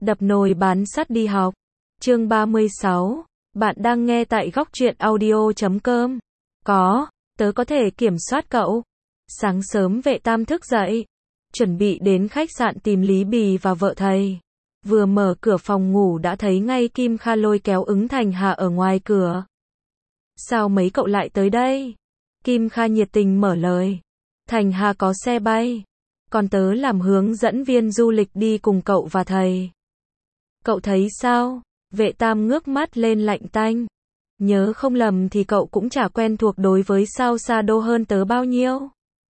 Đập nồi bán sắt đi học. Chương 36. Bạn đang nghe tại góc truyện audio.com. Tớ có thể kiểm soát cậu. Sáng sớm Vệ Tam thức dậy, chuẩn bị đến khách sạn tìm Lý Bì và vợ thầy. Vừa mở cửa phòng ngủ đã thấy ngay Kim Kha lôi kéo Ứng Thành Hà ở ngoài cửa. Sao mấy cậu lại tới đây? Kim Kha nhiệt tình mở lời. Thành Hà có xe bay, còn tớ làm hướng dẫn viên du lịch đi cùng cậu và thầy. Cậu thấy sao? Vệ Tam ngước mắt lên lạnh tanh. Nhớ không lầm thì cậu cũng chả quen thuộc đối với Sao Sa Đô hơn tớ bao nhiêu.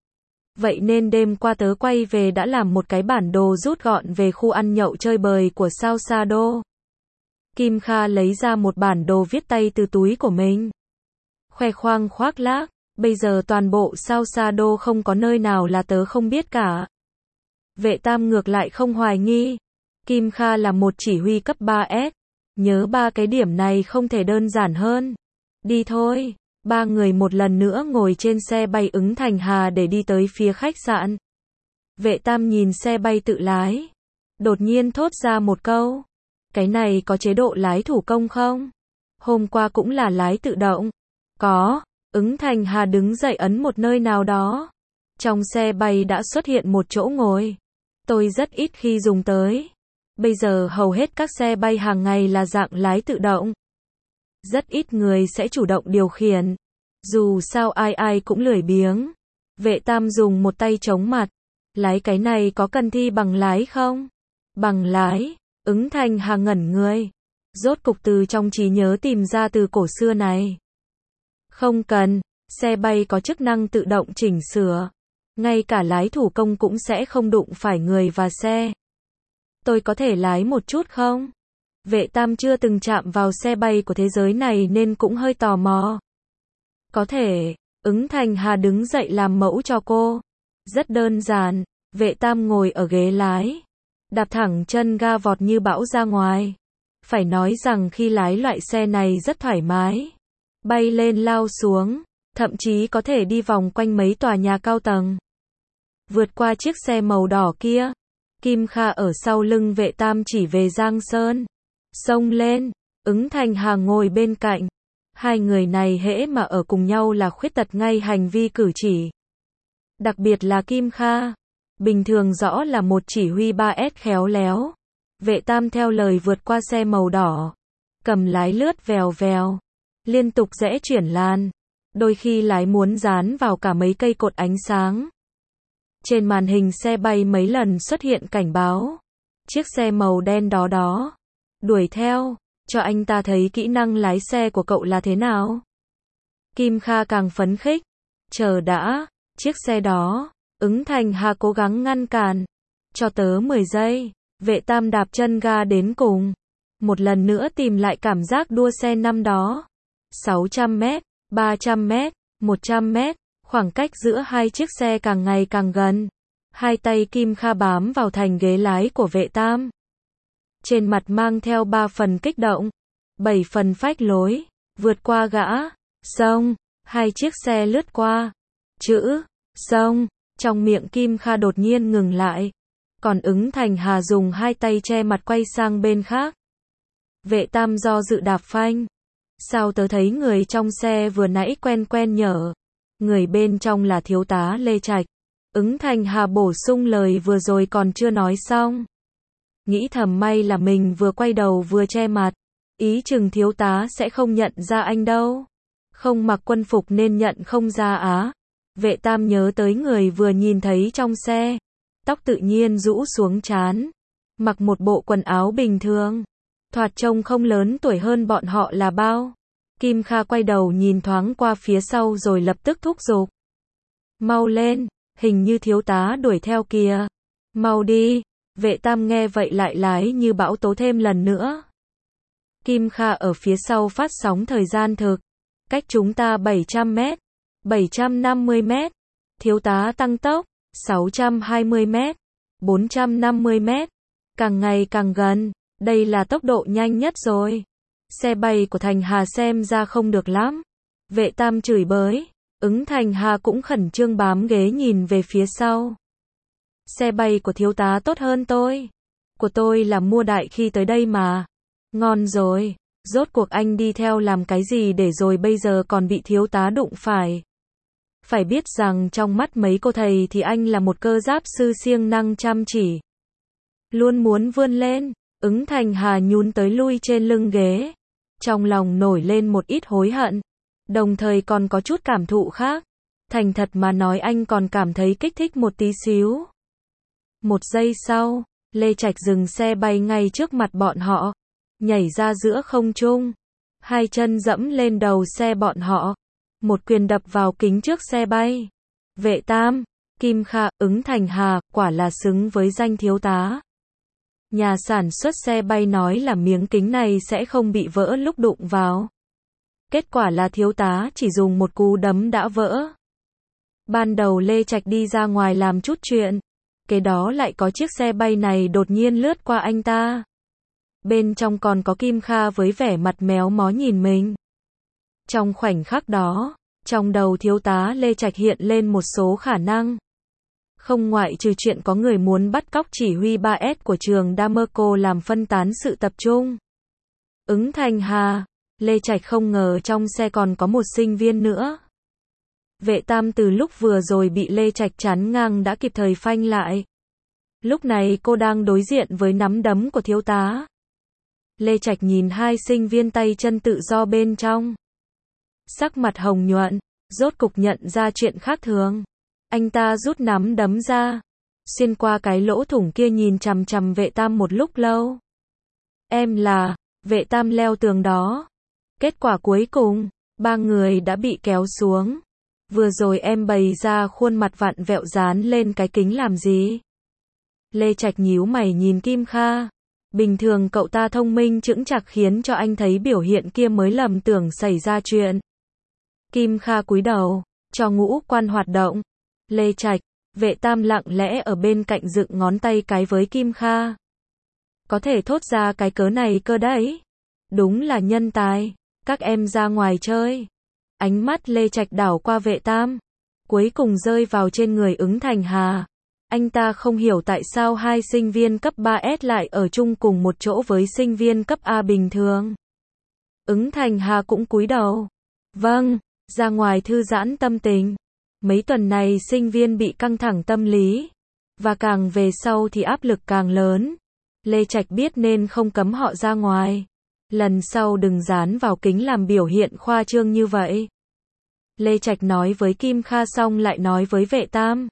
Vậy nên đêm qua tớ quay về đã làm một cái bản đồ rút gọn về khu ăn nhậu chơi bời của Sao Sa Đô. Kim Kha lấy ra một bản đồ viết tay từ túi của mình. Khoe khoang khoác lác, bây giờ toàn bộ Sao Sa Đô không có nơi nào là tớ không biết cả. Vệ Tam ngược lại không hoài nghi. Kim Kha là một chỉ huy cấp 3S. Nhớ ba cái điểm này không thể đơn giản hơn. Đi thôi. Ba người một lần nữa ngồi trên xe bay Ứng Thành Hà để đi tới phía khách sạn. Vệ Tam nhìn xe bay tự lái, đột nhiên thốt ra một câu. Cái này có chế độ lái thủ công không? Hôm qua cũng là lái tự động. Có. Ứng Thành Hà đứng dậy ấn một nơi nào đó. Trong xe bay đã xuất hiện một chỗ ngồi. Tôi rất ít khi dùng tới. Bây giờ hầu hết các xe bay hàng ngày là dạng lái tự động. Rất ít người sẽ chủ động điều khiển. Dù sao ai ai cũng lười biếng. Vệ Tam dùng một tay chống mặt. Lái cái này có cần thi bằng lái không? Bằng lái. Ứng Thành Hà ngẩn người. Rốt cục từ trong trí nhớ tìm ra từ cổ xưa này. Không cần. Xe bay có chức năng tự động chỉnh sửa. Ngay cả lái thủ công cũng sẽ không đụng phải người và xe. Tôi có thể lái một chút không? Vệ Tam chưa từng chạm vào xe bay của thế giới này nên cũng hơi tò mò. Có thể. Ứng Thành Hà đứng dậy làm mẫu cho cô. Rất đơn giản. Vệ Tam ngồi ở ghế lái, đạp thẳng chân ga vọt như bão ra ngoài. Phải nói rằng khi lái loại xe này rất thoải mái. Bay lên lao xuống, thậm chí có thể đi vòng quanh mấy tòa nhà cao tầng. Vượt qua chiếc xe màu đỏ kia, Kim Kha ở sau lưng Vệ Tam chỉ về Giang Sơn. Xông lên. Ứng Thành Hà ngồi bên cạnh. Hai người này hễ mà ở cùng nhau là khuyết tật ngay hành vi cử chỉ. Đặc biệt là Kim Kha. Bình thường rõ là một chỉ huy 3S khéo léo. Vệ Tam theo lời vượt qua xe màu đỏ. Cầm lái lướt vèo vèo. Liên tục rẽ chuyển làn. Đôi khi lái muốn dán vào cả mấy cây cột ánh sáng. Trên màn hình xe bay mấy lần xuất hiện cảnh báo. Chiếc xe màu đen đó. Đuổi theo. Cho anh ta thấy kỹ năng lái xe của cậu là thế nào. Kim Kha càng phấn khích. Chờ đã. Chiếc xe đó. Ứng Thành Hà cố gắng ngăn cản. Cho tớ 10 giây. Vệ Tam đạp chân ga đến cùng. Một lần nữa tìm lại cảm giác đua xe năm đó. 600 mét, 300 mét, 100 mét. Khoảng cách giữa hai chiếc xe càng ngày càng gần. Hai tay Kim Kha bám vào thành ghế lái của Vệ Tam. Trên mặt mang theo 3 phần kích động, 7 phần phách lối. Vượt qua gã. Xong. Hai chiếc xe lướt qua. Chữ. Xong. Trong miệng Kim Kha đột nhiên ngừng lại. Còn Ứng Thành Hà dùng hai tay che mặt quay sang bên khác. Vệ Tam do dự đạp phanh. Sao tớ thấy người trong xe vừa nãy quen quen nhở? Người bên trong là thiếu tá Lê Trạch. Ứng Thành Hà bổ sung lời vừa rồi còn chưa nói xong. Nghĩ thầm may là mình vừa quay đầu vừa che mặt. Ý chừng thiếu tá sẽ không nhận ra anh đâu. Không mặc quân phục nên nhận không ra á. Vệ Tam nhớ tới người vừa nhìn thấy trong xe. Tóc tự nhiên rũ xuống trán. Mặc một bộ quần áo bình thường. Thoạt trông không lớn tuổi hơn bọn họ là bao. Kim Kha quay đầu nhìn thoáng qua phía sau rồi lập tức thúc giục. Mau lên, hình như thiếu tá đuổi theo kìa. Mau đi. Vệ Tam nghe vậy lại lái như bão tố thêm lần nữa. Kim Kha ở phía sau phát sóng thời gian thực. Cách chúng ta 700 mét, 750 mét. Thiếu tá tăng tốc, 620 mét, 450 mét. Càng ngày càng gần, đây là tốc độ nhanh nhất rồi. Xe bay của Thành Hà xem ra không được lắm. Vệ Tam chửi bới. Ứng Thành Hà cũng khẩn trương bám ghế nhìn về phía sau. Xe bay của thiếu tá tốt hơn tôi. của tôi là mua đại khi tới đây mà. Ngon rồi, rốt cuộc anh đi theo làm cái gì để rồi bây giờ còn bị thiếu tá đụng phải. Phải biết rằng trong mắt mấy cô thầy thì anh là một cơ giáp sư siêng năng chăm chỉ. Luôn muốn vươn lên, Ứng Thành Hà nhún tới lui trên lưng ghế. Trong lòng nổi lên một ít hối hận, đồng thời còn có chút cảm thụ khác. Thành thật mà nói anh còn cảm thấy kích thích một tí xíu. Một giây sau, Lê Trạch dừng xe bay ngay trước mặt bọn họ, nhảy ra giữa không trung, hai chân dẫm lên đầu xe bọn họ, một quyền đập vào kính trước xe bay. Vệ Tam, Kim Kha, Ứng Thành Hà, quả là xứng với danh thiếu tá. Nhà sản xuất xe bay nói là miếng kính này sẽ không bị vỡ lúc đụng vào. Kết quả là thiếu tá chỉ dùng một cú đấm đã vỡ. Ban đầu Lê Trạch đi ra ngoài làm chút chuyện, kế đó lại có chiếc xe bay này đột nhiên lướt qua anh ta. Bên trong còn có Kim Kha với vẻ mặt méo mó nhìn mình. Trong khoảnh khắc đó, trong đầu thiếu tá Lê Trạch hiện lên một số khả năng. Không ngoại trừ chuyện có người muốn bắt cóc chỉ huy 3S của trường Damerco làm phân tán sự tập trung. Ứng Thành Hà, Lê Trạch không ngờ trong xe còn có một sinh viên nữa. Vệ Tam từ lúc vừa rồi bị Lê Trạch chắn ngang đã kịp thời phanh lại. Lúc này cô đang đối diện với nắm đấm của thiếu tá. Lê Trạch nhìn hai sinh viên tay chân tự do bên trong. Sắc mặt hồng nhuận, rốt cục nhận ra chuyện khác thường. Anh ta rút nắm đấm ra, xuyên qua cái lỗ thủng kia nhìn chằm chằm Vệ Tam một lúc lâu. Em là, Vệ Tam leo tường đó. Kết quả cuối cùng, ba người đã bị kéo xuống. Vừa rồi em bày ra khuôn mặt vặn vẹo dán lên cái kính làm gì? Lê Trạch nhíu mày nhìn Kim Kha. Bình thường cậu ta thông minh chững chạc khiến cho anh thấy biểu hiện kia mới lầm tưởng xảy ra chuyện. Kim Kha cúi đầu, cho ngũ quan hoạt động. Lê Trạch, Vệ Tam lặng lẽ ở bên cạnh dựng ngón tay cái với Kim Kha. Có thể thốt ra cái cớ này cơ đấy. Đúng là nhân tài. Các em ra ngoài chơi. Ánh mắt Lê Trạch đảo qua Vệ Tam, cuối cùng rơi vào trên người Ứng Thành Hà. Anh ta không hiểu tại sao hai sinh viên cấp 3S lại ở chung cùng một chỗ với sinh viên cấp A bình thường. Ứng Thành Hà cũng cúi đầu. Vâng, ra ngoài thư giãn tâm tình. Mấy tuần này sinh viên bị căng thẳng tâm lý, và càng về sau thì áp lực càng lớn. Lê Trạch biết nên không cấm họ ra ngoài. Lần sau đừng dán vào kính làm biểu hiện khoa trương như vậy. Lê Trạch nói với Kim Kha xong lại nói với Vệ Tam.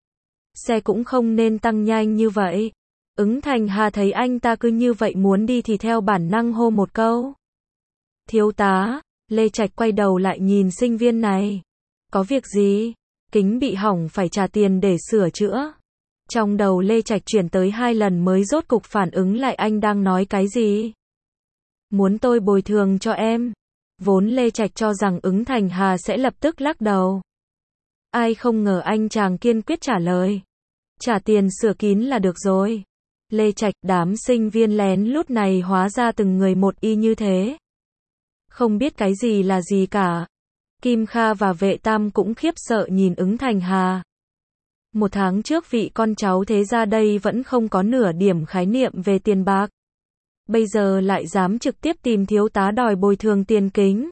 Xe cũng không nên tăng nhanh như vậy. Ứng Thành Hà thấy anh ta cứ như vậy muốn đi thì theo bản năng hô một câu. Thiếu tá, Lê Trạch quay đầu lại nhìn sinh viên này. Có việc gì? Kính bị hỏng phải trả tiền để sửa chữa. Trong đầu Lê Trạch chuyển tới 2 lần mới rốt cục phản ứng lại anh đang nói cái gì. Muốn tôi bồi thường cho em. Vốn Lê Trạch cho rằng Ứng Thành Hà sẽ lập tức lắc đầu. Ai không ngờ anh chàng kiên quyết trả lời. Trả tiền sửa kín là được rồi. Lê Trạch, đám sinh viên lén lút này hóa ra từng người một y như thế. Không biết cái gì là gì cả. Kim Kha và Vệ Tam cũng khiếp sợ nhìn Ứng Thành Hà. 1 tháng trước vị con cháu thế gia đây vẫn không có nửa điểm khái niệm về tiền bạc. Bây giờ lại dám trực tiếp tìm thiếu tá đòi bồi thường tiền kính.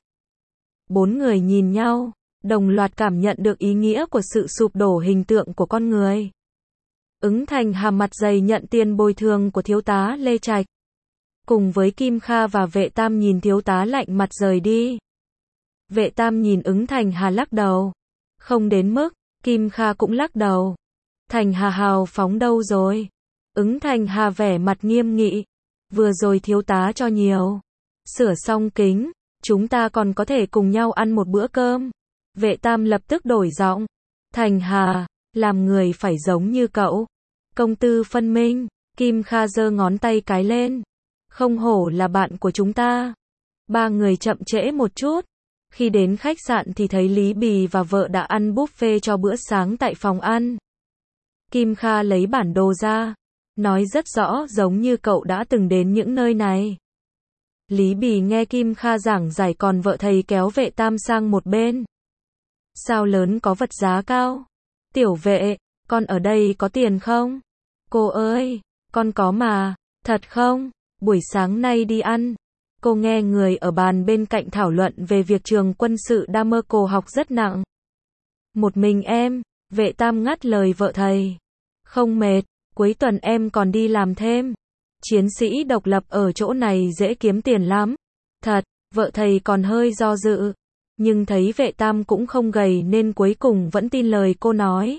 4 người nhìn nhau, đồng loạt cảm nhận được ý nghĩa của sự sụp đổ hình tượng của con người. Ứng Thành Hà mặt dày nhận tiền bồi thường của thiếu tá Lê Trạch. Cùng với Kim Kha và Vệ Tam nhìn thiếu tá lạnh mặt rời đi. Vệ Tam nhìn Ứng Thành Hà lắc đầu. Không đến mức, Kim Kha cũng lắc đầu. Thành Hà hào phóng đâu rồi? Ứng Thành Hà vẻ mặt nghiêm nghị. Vừa rồi thiếu tá cho nhiều. Sửa xong kính, chúng ta còn có thể cùng nhau ăn một bữa cơm. Vệ Tam lập tức đổi giọng. Thành Hà, làm người phải giống như cậu. Công tư phân minh. Kim Kha giơ ngón tay cái lên. Không hổ là bạn của chúng ta. 3 người chậm trễ một chút. Khi đến khách sạn thì thấy Lý Bì và vợ đã ăn buffet cho bữa sáng tại phòng ăn. Kim Kha lấy bản đồ ra. Nói rất rõ giống như cậu đã từng đến những nơi này. Lý Bì nghe Kim Kha giảng giải còn vợ thầy kéo Vệ Tam sang một bên. Sao lớn có vật giá cao? Tiểu Vệ, con ở đây có tiền không? Cô ơi, con có mà. Thật không? Buổi sáng nay đi ăn. Cô nghe người ở bàn bên cạnh thảo luận về việc trường quân sự Damerco học rất nặng. Một mình em, Vệ Tam ngắt lời vợ thầy. Không mệt, cuối tuần em còn đi làm thêm. Chiến sĩ độc lập ở chỗ này dễ kiếm tiền lắm. Thật, vợ thầy còn hơi do dự. Nhưng thấy Vệ Tam cũng không gầy nên cuối cùng vẫn tin lời cô nói.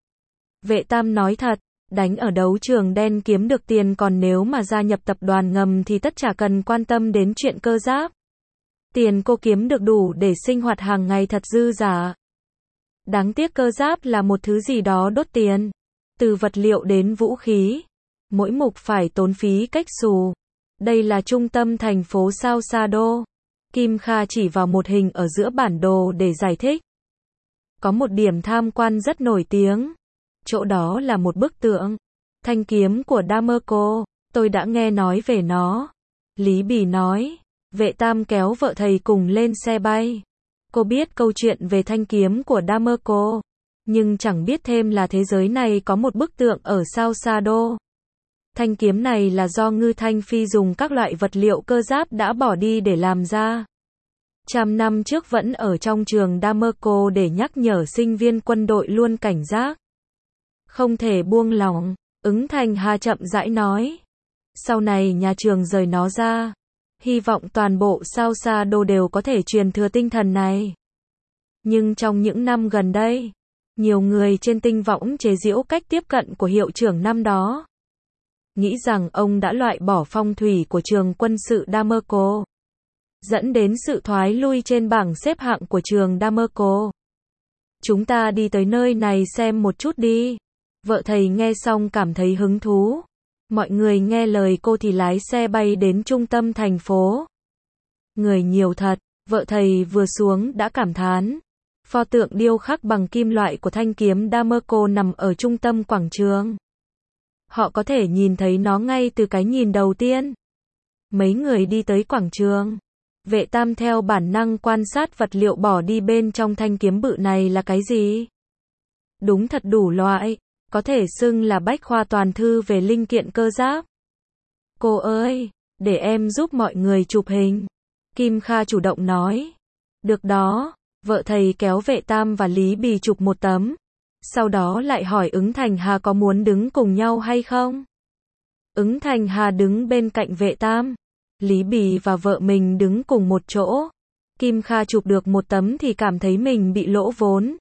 Vệ Tam nói thật, đánh ở đấu trường đen kiếm được tiền, còn nếu mà gia nhập tập đoàn ngầm thì tất chả cần quan tâm đến chuyện cơ giáp. Tiền cô kiếm được đủ để sinh hoạt hàng ngày thật dư dả. Đáng tiếc cơ giáp là một thứ gì đó đốt tiền. Từ vật liệu đến vũ khí. Mỗi mục phải tốn phí cách xù. Đây là trung tâm thành phố sao Sa Đô. Kim Kha chỉ vào một hình ở giữa bản đồ để giải thích. Có một điểm tham quan rất nổi tiếng. Chỗ đó là một bức tượng. Thanh kiếm của Damerco. Tôi đã nghe nói về nó. Lý Bì nói. Vệ Tam kéo vợ thầy cùng lên xe bay. Cô biết câu chuyện về thanh kiếm của Damerco. Nhưng chẳng biết thêm là thế giới này có một bức tượng ở sao Sa Đô. Thanh kiếm này là do Ngư Thanh Phi dùng các loại vật liệu cơ giáp đã bỏ đi để làm ra. 100 năm trước vẫn ở trong trường Damerco để nhắc nhở sinh viên quân đội luôn cảnh giác. Không thể buông lỏng, Ứng Thành Hà chậm rãi nói. Sau này nhà trường rời nó ra. Hy vọng toàn bộ sao Sa Đô đều có thể truyền thừa tinh thần này. Nhưng trong những năm gần đây, nhiều người trên tinh võng chế giễu cách tiếp cận của hiệu trưởng năm đó. Nghĩ rằng ông đã loại bỏ phong thủy của trường quân sự Damerco, dẫn đến sự thoái lui trên bảng xếp hạng của trường Damerco. Chúng ta đi tới nơi này xem một chút đi. Vợ thầy nghe xong cảm thấy hứng thú. Mọi người nghe lời cô thì lái xe bay đến trung tâm thành phố. Người nhiều thật, vợ thầy vừa xuống đã cảm thán. Pho tượng điêu khắc bằng kim loại của thanh kiếm Damerco nằm ở trung tâm quảng trường. Họ có thể nhìn thấy nó ngay từ cái nhìn đầu tiên. Mấy người đi tới quảng trường. Vệ Tam theo bản năng quan sát vật liệu bỏ đi bên trong thanh kiếm bự này là cái gì. Đúng thật đủ loại, có thể xưng là bách khoa toàn thư về linh kiện cơ giáp. Cô ơi, để em giúp mọi người chụp hình. Kim Kha chủ động nói. Được đó, vợ thầy kéo Vệ Tam và Lý Bì chụp một tấm. Sau đó lại hỏi Ứng Thành Hà có muốn đứng cùng nhau hay không. Ứng Thành Hà đứng bên cạnh Vệ Tam. Lý Bì và vợ mình đứng cùng một chỗ. Kim Kha chụp được một tấm thì cảm thấy mình bị lỗ vốn.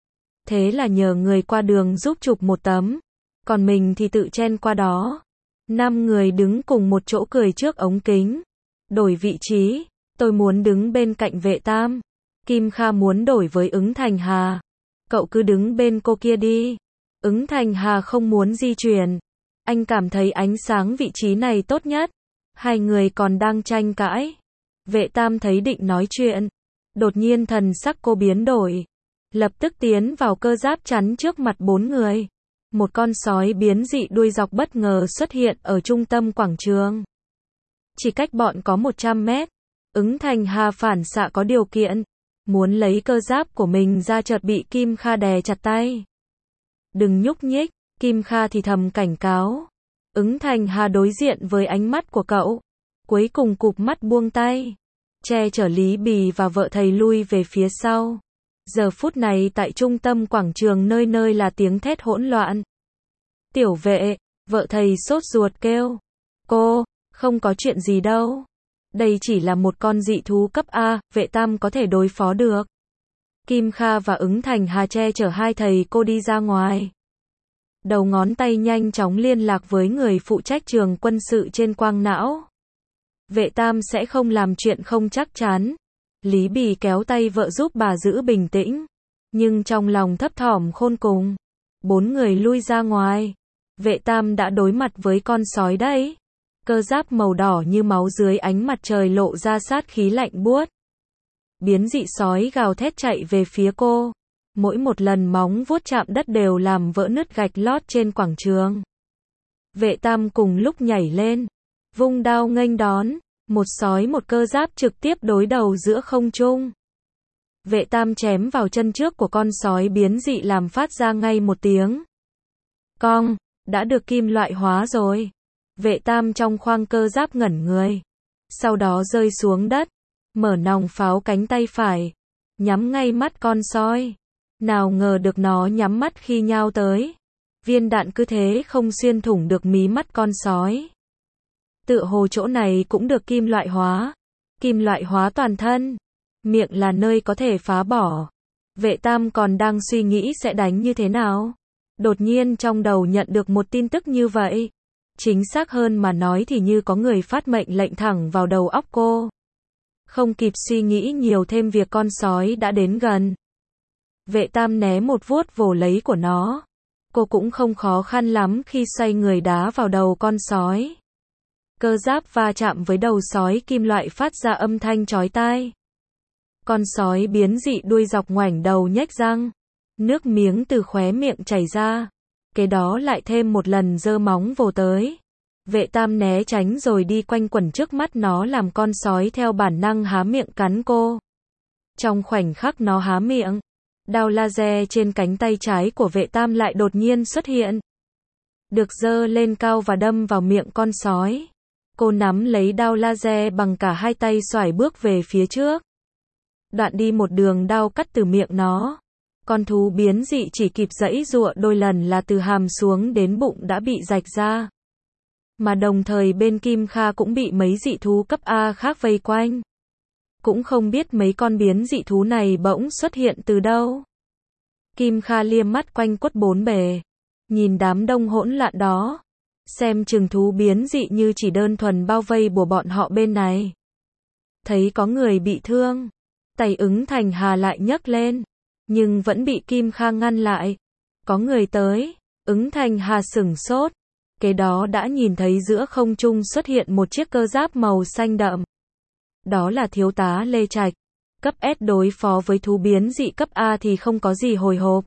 Thế là nhờ người qua đường giúp chụp một tấm. Còn mình thì tự chen qua đó. 5 người đứng cùng một chỗ cười trước ống kính. Đổi vị trí. Tôi muốn đứng bên cạnh Vệ Tam. Kim Kha muốn đổi với Ứng Thành Hà. Cậu cứ đứng bên cô kia đi. Ứng Thành Hà không muốn di chuyển. Anh cảm thấy ánh sáng vị trí này tốt nhất. Hai người còn đang tranh cãi. Vệ Tam thấy định nói chuyện. Đột nhiên thần sắc cô biến đổi. Lập tức tiến vào cơ giáp chắn trước mặt 4 người. Một con sói biến dị đuôi dọc bất ngờ xuất hiện ở trung tâm quảng trường. Chỉ cách bọn có 100 mét. Ứng Thành Hà phản xạ có điều kiện. Muốn lấy cơ giáp của mình ra chợt bị Kim Kha đè chặt tay. Đừng nhúc nhích, Kim Kha thì thầm cảnh cáo. Ứng Thành Hà đối diện với ánh mắt của cậu. Cuối cùng cụp mắt buông tay. Che chở Lý Bì và vợ thầy lui về phía sau. Giờ phút này tại trung tâm quảng trường nơi nơi là tiếng thét hỗn loạn. Tiểu Vệ, vợ thầy sốt ruột kêu. Cô, không có chuyện gì đâu. Đây chỉ là một con dị thú cấp A, Vệ Tam có thể đối phó được. Kim Kha và Ứng Thành Hà che chở hai thầy cô đi ra ngoài. Đầu ngón tay nhanh chóng liên lạc với người phụ trách trường quân sự trên quang não. Vệ Tam sẽ không làm chuyện không chắc chắn. Lý Bì kéo tay vợ giúp bà giữ bình tĩnh. Nhưng trong lòng thấp thỏm khôn cùng. 4 người lui ra ngoài. Vệ Tam đã đối mặt với con sói đấy. Cơ giáp màu đỏ như máu dưới ánh mặt trời lộ ra sát khí lạnh buốt. Biến dị sói gào thét chạy về phía cô. Mỗi một lần móng vuốt chạm đất đều làm vỡ nứt gạch lót trên quảng trường. Vệ Tam cùng lúc nhảy lên. Vung đao nghênh đón. Một sói một cơ giáp trực tiếp đối đầu giữa không trung. Vệ Tam chém vào chân trước của con sói biến dị làm phát ra ngay một tiếng. Cong, đã được kim loại hóa rồi. Vệ Tam trong khoang cơ giáp ngẩn người. Sau đó rơi xuống đất. Mở nòng pháo cánh tay phải. Nhắm ngay mắt con sói. Nào ngờ được nó nhắm mắt khi nhao tới. Viên đạn cứ thế không xuyên thủng được mí mắt con sói. Tựa hồ chỗ này cũng được kim loại hóa. Kim loại hóa toàn thân. Miệng là nơi có thể phá bỏ. Vệ Tam còn đang suy nghĩ sẽ đánh như thế nào. Đột nhiên trong đầu nhận được một tin tức như vậy. Chính xác hơn mà nói thì như có người phát mệnh lệnh thẳng vào đầu óc cô. Không kịp suy nghĩ nhiều thêm việc con sói đã đến gần. Vệ Tam né một vuốt vồ lấy của nó. Cô cũng không khó khăn lắm khi xoay người đá vào đầu con sói. Cơ giáp va chạm với đầu sói kim loại phát ra âm thanh chói tai. Con sói biến dị đuôi dọc ngoảnh đầu nhếch răng. Nước miếng từ khóe miệng chảy ra. Kế đó lại thêm một lần giơ móng vồ tới. Vệ Tam né tránh rồi đi quanh quẩn trước mắt nó làm con sói theo bản năng há miệng cắn cô. Trong khoảnh khắc nó há miệng, đao laser trên cánh tay trái của Vệ Tam lại đột nhiên xuất hiện. Được giơ lên cao và đâm vào miệng con sói. Cô nắm lấy đao laser bằng cả hai tay xoải bước về phía trước. Đoạn đi một đường đao cắt từ miệng nó. Con thú biến dị chỉ kịp giãy giụa đôi lần là từ hàm xuống đến bụng đã bị rạch ra. Mà đồng thời bên Kim Kha cũng bị mấy dị thú cấp A khác vây quanh. Cũng không biết mấy con biến dị thú này bỗng xuất hiện từ đâu. Kim Kha liếc mắt quanh quất bốn bề. Nhìn đám đông hỗn loạn đó. Xem chừng thú biến dị như chỉ đơn thuần bao vây của bọn họ bên này. Thấy có người bị thương. Tay Ứng Thành Hà lại nhấc lên. Nhưng vẫn bị Kim Kha ngăn lại. Có người tới. Ứng Thành Hà sửng sốt. Kế đó đã nhìn thấy giữa không trung xuất hiện một chiếc cơ giáp màu xanh đậm. Đó là thiếu tá Lê Trạch. Cấp S đối phó với thú biến dị cấp A thì không có gì hồi hộp.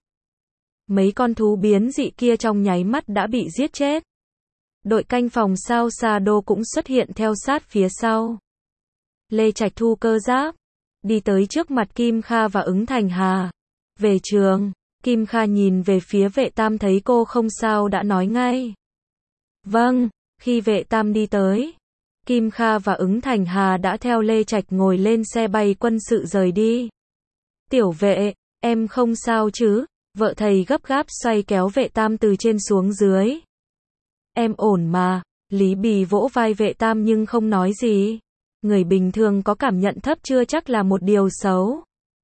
Mấy con thú biến dị kia trong nháy mắt đã bị giết chết. Đội canh phòng sao Sa Đô cũng xuất hiện theo sát phía sau. Lê Trạch thu cơ giáp. Đi tới trước mặt Kim Kha và Ứng Thành Hà. Về trường, Kim Kha nhìn về phía Vệ Tam thấy cô không sao đã nói ngay. Vâng, khi Vệ Tam đi tới. Kim Kha và Ứng Thành Hà đã theo Lê Trạch ngồi lên xe bay quân sự rời đi. Tiểu Vệ, em không sao chứ? Vợ thầy gấp gáp xoay kéo Vệ Tam từ trên xuống dưới. Em ổn mà. Lý Bì vỗ vai Vệ Tam nhưng không nói gì. Người bình thường có cảm nhận thấp chưa chắc là một điều xấu.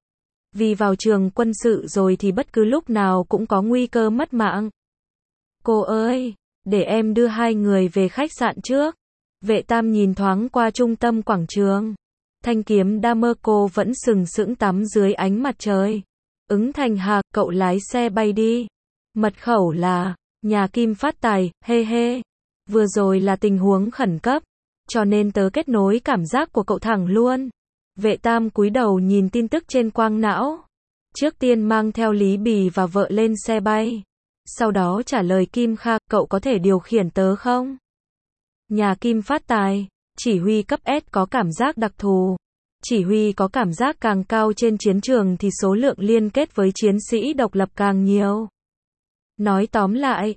Vì vào trường quân sự rồi thì bất cứ lúc nào cũng có nguy cơ mất mạng. Cô ơi, để em đưa hai người về khách sạn trước. Vệ Tam nhìn thoáng qua trung tâm quảng trường. Thanh kiếm Damerco vẫn sừng sững tắm dưới ánh mặt trời. Ứng Thành Hà, cậu lái xe bay đi. Mật khẩu là nhà Kim phát tài, hê hê. Vừa rồi là tình huống khẩn cấp, cho nên tớ kết nối cảm giác của cậu thẳng luôn. Vệ Tam cúi đầu nhìn tin tức trên quang não. Trước tiên mang theo Lý Bì và vợ lên xe bay. Sau đó trả lời Kim Kha, cậu có thể điều khiển tớ không? Nhà Kim phát tài, chỉ huy cấp S có cảm giác đặc thù. Chỉ huy có cảm giác càng cao trên chiến trường thì số lượng liên kết với chiến sĩ độc lập càng nhiều. Nói tóm lại,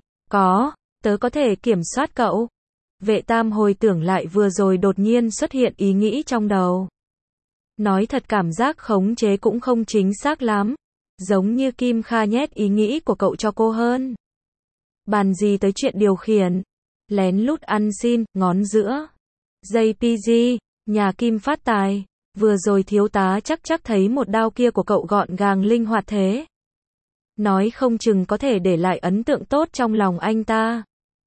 tớ có thể kiểm soát cậu. Vệ Tam hồi tưởng lại vừa rồi đột nhiên xuất hiện ý nghĩ trong đầu. Nói thật cảm giác khống chế cũng không chính xác lắm. Giống như Kim Kha nhét ý nghĩ của cậu cho cô hơn. Bàn gì tới chuyện điều khiển. Lén lút ăn xin, ngón giữa. JPG, nhà Kim phát tài. Vừa rồi thiếu tá chắc thấy một đao kia của cậu gọn gàng linh hoạt thế. Nói không chừng có thể để lại ấn tượng tốt trong lòng anh ta.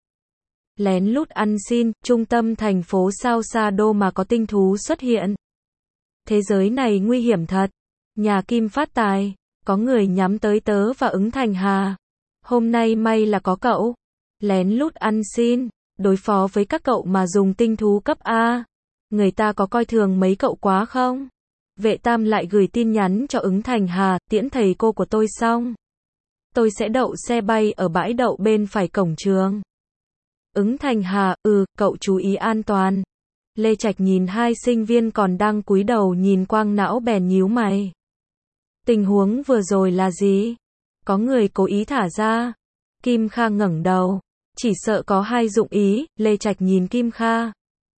Lén lút ăn xin, trung tâm thành phố sao Sa Đô mà có tinh thú xuất hiện. Thế giới này nguy hiểm thật. Nhà Kim phát tài, có người nhắm tới tớ và Ứng Thành Hà. Hôm nay may là có cậu. Lén lút ăn xin, đối phó với các cậu mà dùng tinh thú cấp A. Người ta có coi thường mấy cậu quá không? Vệ Tam lại gửi tin nhắn cho Ứng Thành Hà, tiễn thầy cô của tôi xong. Tôi sẽ đậu xe bay ở bãi đậu bên phải cổng trường. Ứng Thành Hà, cậu chú ý an toàn. Lê Trạch nhìn hai sinh viên còn đang cúi đầu nhìn quang não bèn nhíu mày. Tình huống vừa rồi là gì? Có người cố ý thả ra. Kim Kha ngẩng đầu. Chỉ sợ có hai dụng ý, Lê Trạch nhìn Kim Kha.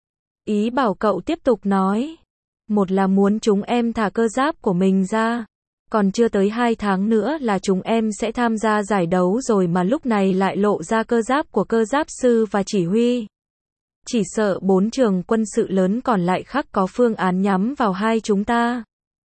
Ý bảo cậu tiếp tục nói. Một là muốn chúng em thả cơ giáp của mình ra. Còn chưa tới 2 tháng nữa là chúng em sẽ tham gia giải đấu rồi mà lúc này lại lộ ra cơ giáp của cơ giáp sư và chỉ huy. Chỉ sợ 4 trường quân sự lớn còn lại khác có phương án nhắm vào hai chúng ta.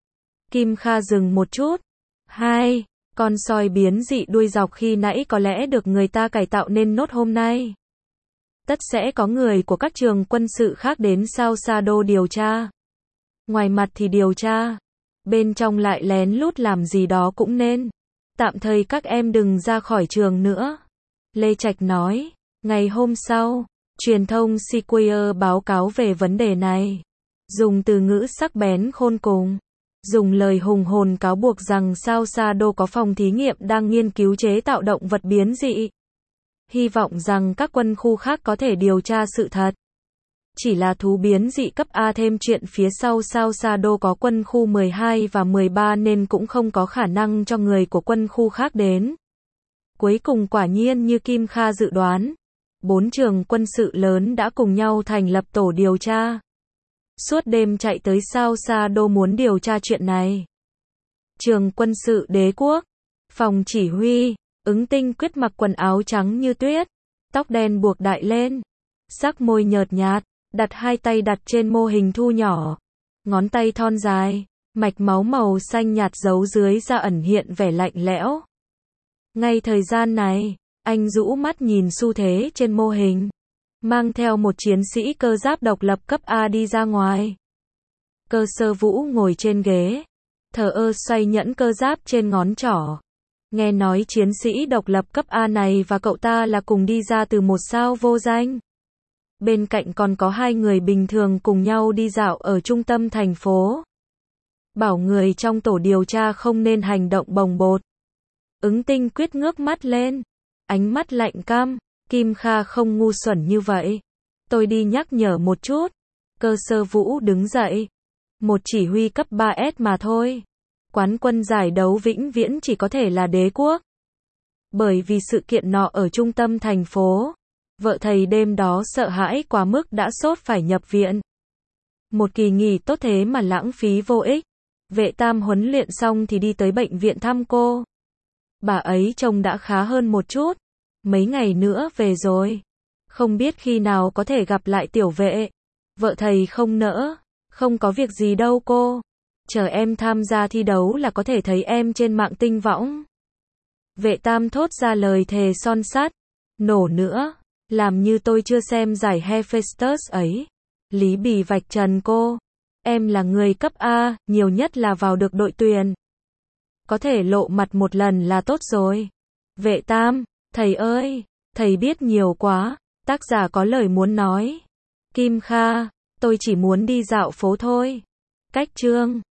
Kim Kha dừng một chút. Hai, con sói biến dị đuôi dọc khi nãy có lẽ được người ta cải tạo nên nốt hôm nay. Tất sẽ có người của các trường quân sự khác đến Sao Sa Đô điều tra. Ngoài mặt thì điều tra, bên trong lại lén lút làm gì đó cũng nên. Tạm thời các em đừng ra khỏi trường nữa. Lê Trạch nói. Ngày hôm sau, truyền thông Sequoia báo cáo về vấn đề này. Dùng từ ngữ sắc bén khôn cùng. Dùng lời hùng hồn cáo buộc rằng Sao Sa Đô có phòng thí nghiệm đang nghiên cứu chế tạo động vật biến dị. Hy vọng rằng các quân khu khác có thể điều tra sự thật. Chỉ là thú biến dị cấp A thêm chuyện phía sau Sao Sa Đô có quân khu 12 và 13 nên cũng không có khả năng cho người của quân khu khác đến. Cuối cùng quả nhiên như Kim Kha dự đoán, 4 trường quân sự lớn đã cùng nhau thành lập tổ điều tra. Suốt đêm chạy tới Sao Sa Đô muốn điều tra chuyện này. Trường quân sự Đế quốc, phòng chỉ huy, Ứng Tinh Quyết mặc quần áo trắng như tuyết, tóc đen buộc đại lên, sắc môi nhợt nhạt, đặt hai tay đặt trên mô hình thu nhỏ, ngón tay thon dài, mạch máu màu xanh nhạt giấu dưới da ẩn hiện vẻ lạnh lẽo. Ngay thời gian này, anh rũ mắt nhìn xu thế trên mô hình, mang theo một chiến sĩ cơ giáp độc lập cấp A đi ra ngoài. Cơ Sơ Vũ ngồi trên ghế, thờ ơ xoay nhẫn cơ giáp trên ngón trỏ. Nghe nói chiến sĩ độc lập cấp A này và cậu ta là cùng đi ra từ một sao vô danh. Bên cạnh còn có hai người bình thường cùng nhau đi dạo ở trung tâm thành phố. Bảo người trong tổ điều tra không nên hành động bồng bột. Ứng Tinh Quyết ngước mắt lên, ánh mắt lạnh căm. Kim Kha không ngu xuẩn như vậy. Tôi đi nhắc nhở một chút. Cơ Sơ Vũ đứng dậy. Một chỉ huy cấp 3S mà thôi. Quán quân giải đấu vĩnh viễn chỉ có thể là Đế quốc. Bởi vì sự kiện nọ ở trung tâm thành phố, vợ thầy đêm đó sợ hãi quá mức đã sốt phải nhập viện. Một kỳ nghỉ tốt thế mà lãng phí vô ích. Vệ Tam huấn luyện xong thì đi tới bệnh viện thăm cô. Bà ấy trông đã khá hơn một chút. Mấy ngày nữa về rồi. Không biết khi nào có thể gặp lại Tiểu Vệ. Vợ thầy không nỡ. Không có việc gì đâu cô. Chờ em tham gia thi đấu là có thể thấy em trên mạng tinh võng. Vệ Tam thốt ra lời thề son sắt. Nổ nữa. Làm như tôi chưa xem giải Hephaestus ấy. Lý Bì vạch trần cô. Em là người cấp A, nhiều nhất là vào được đội tuyển. Có thể lộ mặt một lần là tốt rồi. Vệ Tam, thầy ơi, thầy biết nhiều quá. Tác giả có lời muốn nói. Kim Kha, tôi chỉ muốn đi dạo phố thôi. Cách chương